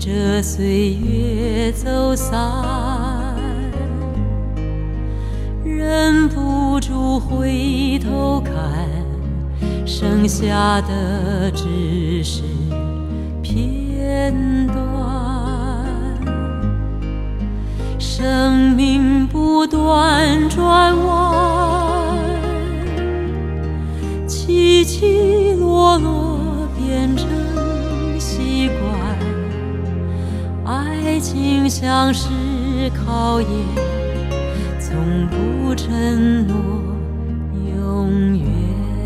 着岁月走散，忍不住回头看，剩下的只是片段。生命不断转弯，起起落落变成习惯，爱情像是考验，从不承诺永远。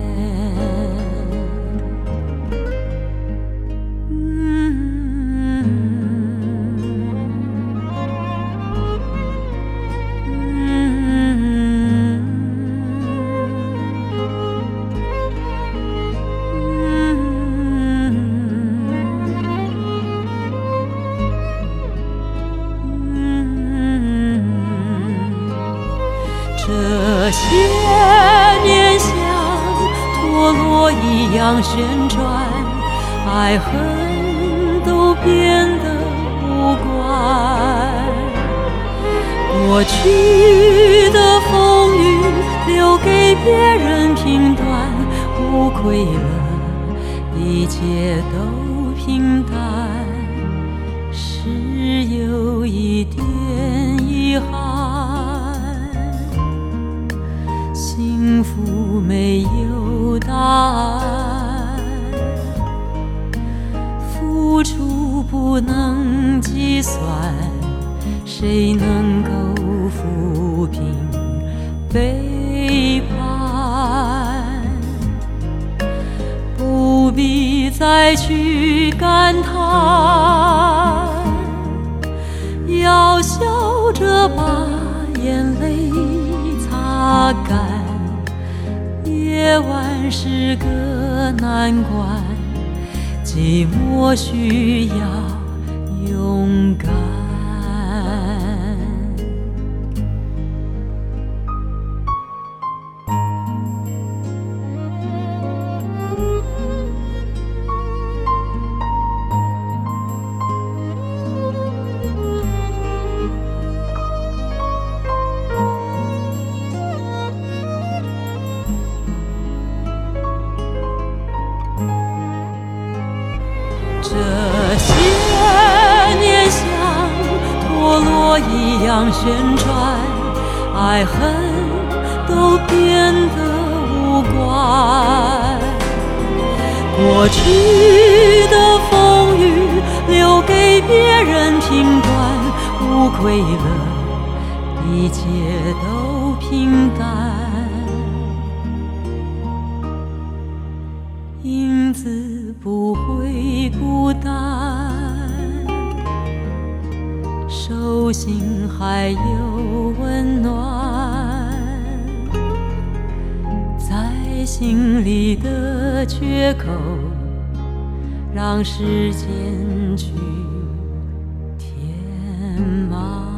这些年像陀螺一样旋转，爱恨都变得无关。过去的风雨留给别人评断，无愧了，一切都平淡，是有一点遗憾。幸福没有答案，付出不能计算，谁能够抚平背叛？不必再去感叹，要笑着把眼泪擦干。夜晚是个难关，寂寞需要勇敢。这些年像陀螺一样旋转，爱恨都变得无关。过去的风雨留给别人评断，无愧了，一切都平淡。影子不会孤单，手心还有温暖，在心里的缺口，让时间去填满。